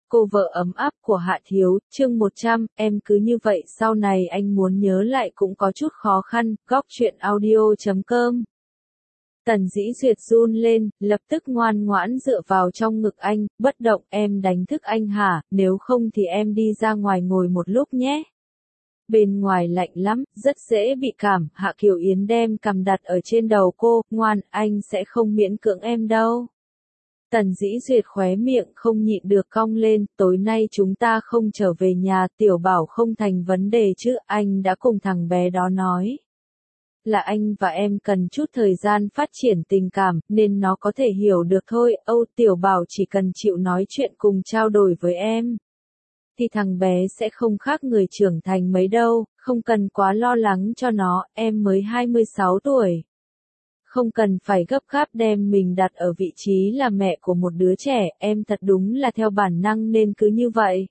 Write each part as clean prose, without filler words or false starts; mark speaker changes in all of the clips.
Speaker 1: cô vợ ấm áp của Hạ Thiếu, chương 100, em cứ như vậy sau này anh muốn nhớ lại cũng có chút khó khăn, góc truyện audio.com. Tần Dĩ Duyệt run lên, lập tức ngoan ngoãn dựa vào trong ngực anh, bất động, em đánh thức anh hả, nếu không thì em đi ra ngoài ngồi một lúc nhé. Bên ngoài lạnh lắm, rất dễ bị cảm, Hạ Kiều Yến đem cằm đặt ở trên đầu cô, ngoan, anh sẽ không miễn cưỡng em đâu. Tần Dĩ Duyệt khóe miệng không nhịn được cong lên, tối nay chúng ta không trở về nhà, Tiểu Bảo không thành vấn đề chứ, anh đã cùng thằng bé đó nói. Là anh và em cần chút thời gian phát triển tình cảm, nên nó có thể hiểu được thôi, Âu Tiểu Bảo chỉ cần chịu nói chuyện cùng trao đổi với em. Thì thằng bé sẽ không khác người trưởng thành mấy đâu, không cần quá lo lắng cho nó, em mới 26 tuổi. Không cần phải gấp gáp đem mình đặt ở vị trí là mẹ của một đứa trẻ, em thật đúng là theo bản năng nên cứ như vậy.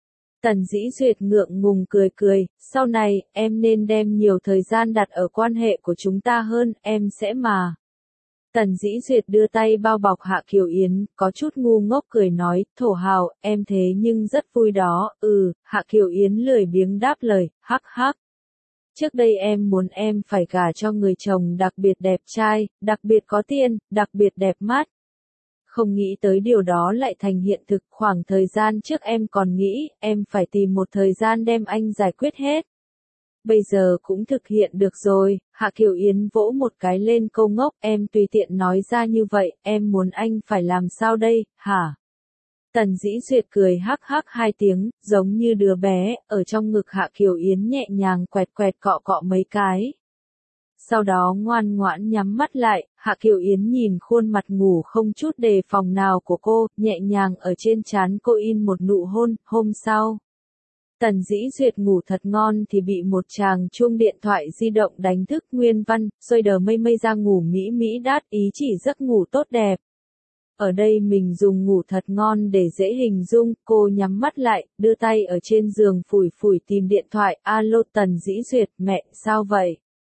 Speaker 1: Tần Dĩ Duyệt ngượng ngùng cười cười, sau này, em nên đem nhiều thời gian đặt ở quan hệ của chúng ta hơn, em sẽ mà. Tần Dĩ Duyệt đưa tay bao bọc Hạ Kiều Yến, có chút ngu ngốc cười nói, thổ hào, em thế nhưng rất vui đó, Hạ Kiều Yến lười biếng đáp lời, hắc hắc. Trước đây em muốn em phải gả cho người chồng đặc biệt đẹp trai, đặc biệt có tiền, đặc biệt đẹp mắt. Không nghĩ tới điều đó lại thành hiện thực, khoảng thời gian trước em còn nghĩ, em phải tìm một thời gian đem anh giải quyết hết. Bây giờ cũng thực hiện được rồi, Hạ Kiều Yến vỗ một cái lên câu ngốc, em tùy tiện nói ra như vậy, em muốn anh phải làm sao đây, hả? Tần Dĩ Duyệt cười hắc hắc hai tiếng, giống như đứa bé, ở trong ngực Hạ Kiều Yến nhẹ nhàng quẹt quẹt cọ cọ mấy cái. Sau đó ngoan ngoãn nhắm mắt lại, Hạ Kiều Yến nhìn khuôn mặt ngủ không chút đề phòng nào của cô, nhẹ nhàng ở trên trán cô in một nụ hôn, hôm sau. Tần Dĩ Duyệt ngủ thật ngon thì bị một chàng chuông điện thoại di động đánh thức, Nguyên Văn, xôi đờ mây mây ra ngủ mỹ mỹ đát, ý chỉ giấc ngủ tốt đẹp. Ở đây mình dùng ngủ thật ngon để dễ hình dung, cô nhắm mắt lại, đưa tay ở trên giường phủi phủi tìm điện thoại, alo Tần Dĩ Duyệt, mẹ, sao vậy?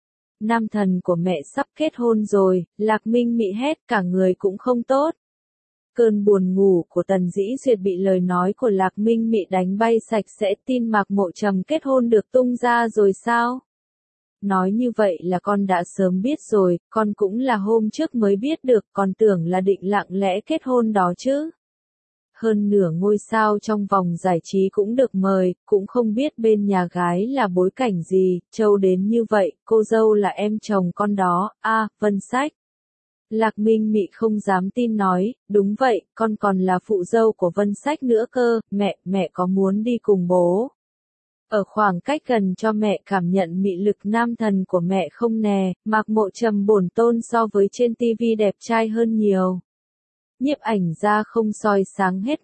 Speaker 1: Nam thần của mẹ sắp kết hôn rồi, Lạc Minh Mị hét, cả người cũng không tốt. Cơn buồn ngủ của Tần Dĩ Duyệt bị lời nói của Lạc Minh Mị đánh bay sạch sẽ, tin Mạc Mộ Trầm kết hôn được tung ra rồi sao? Nói như vậy là con đã sớm biết rồi, con cũng là hôm trước mới biết được, còn tưởng là định lặng lẽ kết hôn đó chứ. Hơn nửa ngôi sao trong vòng giải trí cũng được mời, cũng không biết bên nhà gái là bối cảnh gì, trâu đến như vậy, cô dâu là em chồng con đó, Vân Sách. Lạc Minh Mị không dám tin nói, đúng vậy, con còn là phụ dâu của Vân Sách nữa cơ, mẹ có muốn đi cùng bố? Ở khoảng cách gần cho mẹ cảm nhận mị lực nam thần của mẹ không nè, Mạc Mộ Trầm bổn tôn so với trên TV đẹp trai hơn nhiều. Nhiếp ảnh ra không soi sáng hết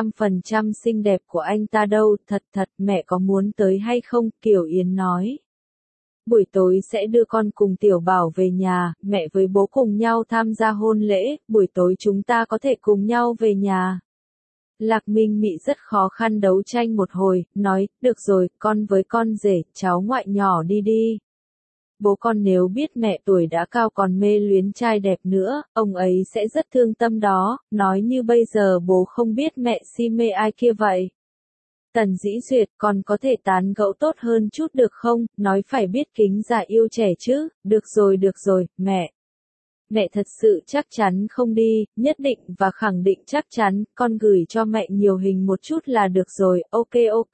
Speaker 1: 100% xinh đẹp của anh ta đâu, thật, mẹ có muốn tới hay không, Kiều Yến nói. Buổi tối sẽ đưa con cùng Tiểu Bảo về nhà, mẹ với bố cùng nhau tham gia hôn lễ, buổi tối chúng ta có thể cùng nhau về nhà. Lạc Minh Mị rất khó khăn đấu tranh một hồi, nói, được rồi, con với con rể, cháu ngoại nhỏ đi đi. Bố con nếu biết mẹ tuổi đã cao còn mê luyến trai đẹp nữa, ông ấy sẽ rất thương tâm đó, nói như bây giờ bố không biết mẹ si mê ai kia vậy. Tần Dĩ Duyệt, con có thể tán gẫu tốt hơn chút được không, nói phải biết kính già yêu trẻ chứ, được rồi, mẹ. Mẹ thật sự chắc chắn không đi, nhất định và khẳng định chắc chắn, con gửi cho mẹ nhiều hình một chút là được rồi, ok.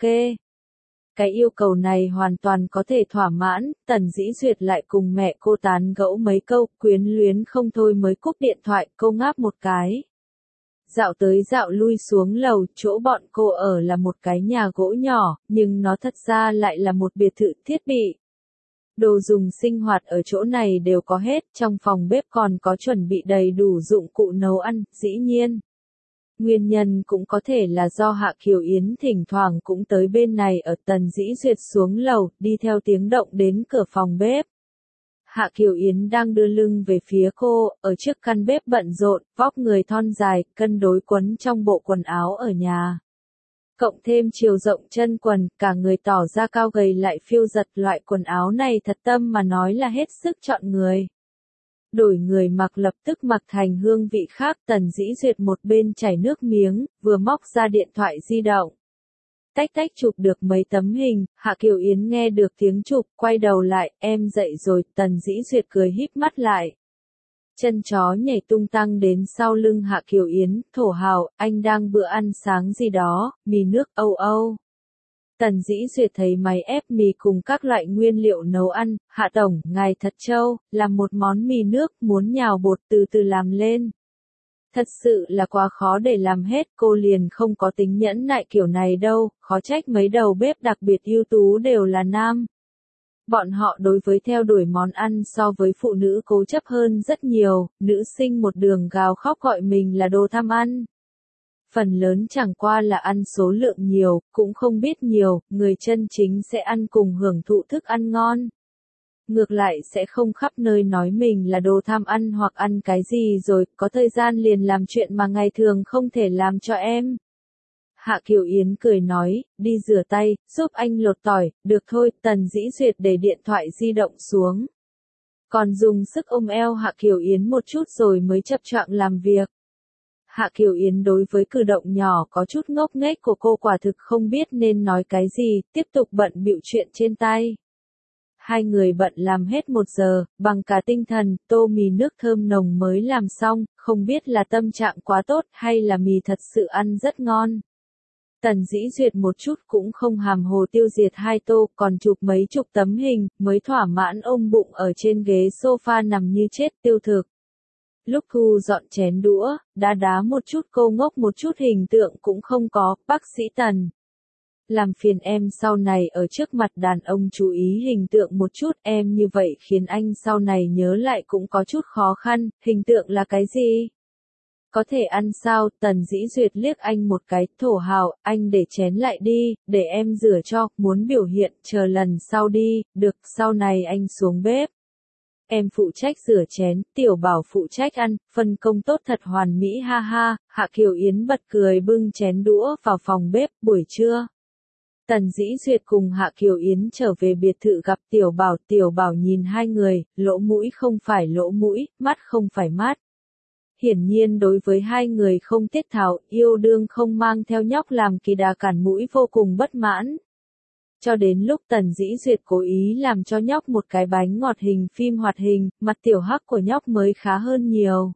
Speaker 1: Cái yêu cầu này hoàn toàn có thể thỏa mãn, Tần Dĩ Duyệt lại cùng mẹ cô tán gẫu mấy câu, quyến luyến không thôi mới cúp điện thoại, cô ngáp một cái. Dạo tới dạo lui xuống lầu, chỗ bọn cô ở là một cái nhà gỗ nhỏ, nhưng nó thật ra lại là một biệt thự thiết bị. Đồ dùng sinh hoạt ở chỗ này đều có hết, trong phòng bếp còn có chuẩn bị đầy đủ dụng cụ nấu ăn, dĩ nhiên. Nguyên nhân cũng có thể là do Hạ Kiều Yến thỉnh thoảng cũng tới bên này ở Tần Dĩ Duyệt xuống lầu, đi theo tiếng động đến cửa phòng bếp. Hạ Kiều Yến đang đưa lưng về phía cô, ở trước căn bếp bận rộn, vóc người thon dài, cân đối quấn trong bộ quần áo ở nhà. Cộng thêm chiều rộng chân quần, cả người tỏ ra cao gầy lại phiêu giật, loại quần áo này thật tâm mà nói là hết sức chọn người. Đổi người mặc lập tức mặc thành hương vị khác. Tần Dĩ Duyệt một bên chảy nước miếng, vừa móc ra điện thoại di động. Tách tách chụp được mấy tấm hình, Hạ Kiều Yến nghe được tiếng chụp, quay đầu lại, em dậy rồi. Tần Dĩ Duyệt cười híp mắt lại. Chân chó nhảy tung tăng đến sau lưng Hạ Kiều Yến, thổ hào, anh đang bữa ăn sáng gì đó, mì nước, âu âu. Tần Dĩ Duyệt thấy máy ép mì cùng các loại nguyên liệu nấu ăn, Hạ Tổng, ngài thật trâu, làm một món mì nước, muốn nhào bột từ từ làm lên. Thật sự là quá khó để làm hết, cô liền không có tính nhẫn nại kiểu này đâu, khó trách mấy đầu bếp đặc biệt ưu tú đều là nam. Bọn họ đối với theo đuổi món ăn so với phụ nữ cố chấp hơn rất nhiều, nữ sinh một đường gào khóc gọi mình là đồ tham ăn. Phần lớn chẳng qua là ăn số lượng nhiều, cũng không biết nhiều, người chân chính sẽ ăn cùng hưởng thụ thức ăn ngon. Ngược lại sẽ không khắp nơi nói mình là đồ tham ăn hoặc ăn cái gì rồi, có thời gian liền làm chuyện mà ngày thường không thể làm cho em. Hạ Kiều Yến cười nói, đi rửa tay, giúp anh lột tỏi, được thôi. Tần Dĩ Duyệt để điện thoại di động xuống. Còn dùng sức ôm eo Hạ Kiều Yến một chút rồi mới chập choạng làm việc. Hạ Kiều Yến đối với cử động nhỏ có chút ngốc nghếch của cô quả thực không biết nên nói cái gì, tiếp tục bận bịu chuyện trên tay. Hai người bận làm hết 1 giờ, bằng cả tinh thần, tô mì nước thơm nồng mới làm xong, không biết là tâm trạng quá tốt hay là mì thật sự ăn rất ngon. Tần Dĩ Duyệt một chút cũng không hàm hồ tiêu diệt 2 tô, còn chụp mấy chục tấm hình, mới thỏa mãn ôm bụng ở trên ghế sofa nằm như chết tiêu thực. Lúc thu dọn chén đũa, đá một chút cô ngốc một chút hình tượng cũng không có, bác sĩ Tần. Làm phiền em sau này ở trước mặt đàn ông chú ý hình tượng một chút, em như vậy khiến anh sau này nhớ lại cũng có chút khó khăn, hình tượng là cái gì? Có thể ăn sao? Tần Dĩ Duyệt liếc anh một cái, thổ hào, anh để chén lại đi, để em rửa cho, muốn biểu hiện, chờ lần sau đi, được, sau này anh xuống bếp. Em phụ trách rửa chén, Tiểu Bảo phụ trách ăn, phân công tốt thật hoàn mỹ ha ha. Hạ Kiều Yến bật cười bưng chén đũa vào phòng bếp. Buổi trưa, Tần Dĩ Duyệt cùng Hạ Kiều Yến trở về biệt thự gặp Tiểu Bảo nhìn hai người, lỗ mũi không phải lỗ mũi, mắt không phải mắt. Hiển nhiên đối với hai người không tiết tháo, yêu đương không mang theo nhóc làm kỳ đà cản mũi vô cùng bất mãn. Cho đến lúc Tần Dĩ Duyệt cố ý làm cho nhóc một cái bánh ngọt hình phim hoạt hình, mặt tiểu hắc của nhóc mới khá hơn nhiều.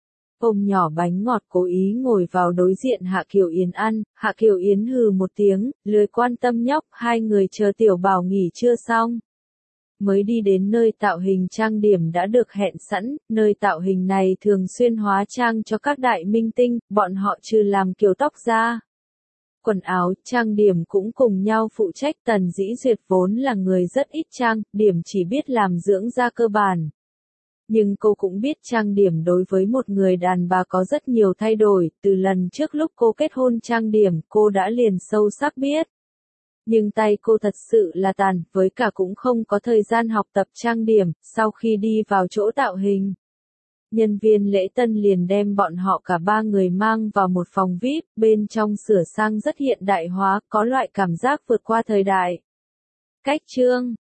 Speaker 1: Ôm nhỏ bánh ngọt cố ý ngồi vào đối diện Hạ Kiều Yến ăn, Hạ Kiều Yến hừ một tiếng, lười quan tâm nhóc, hai người chờ Tiểu Bảo nghỉ trưa xong. Mới đi đến nơi tạo hình trang điểm đã được hẹn sẵn, nơi tạo hình này thường xuyên hóa trang cho các đại minh tinh, bọn họ trừ làm kiểu tóc ra. Quần áo, trang điểm cũng cùng nhau phụ trách. Tần Dĩ Duyệt vốn là người rất ít trang điểm, chỉ biết làm dưỡng da cơ bản. Nhưng cô cũng biết trang điểm đối với một người đàn bà có rất nhiều thay đổi, từ lần trước lúc cô kết hôn trang điểm, cô đã liền sâu sắc biết. Nhưng tay cô thật sự là tàn, với cả cũng không có thời gian học tập trang điểm, sau khi đi vào chỗ tạo hình. Nhân viên lễ tân liền đem bọn họ cả 3 người mang vào một phòng VIP, bên trong sửa sang rất hiện đại hóa, có loại cảm giác vượt qua thời đại. Cách chương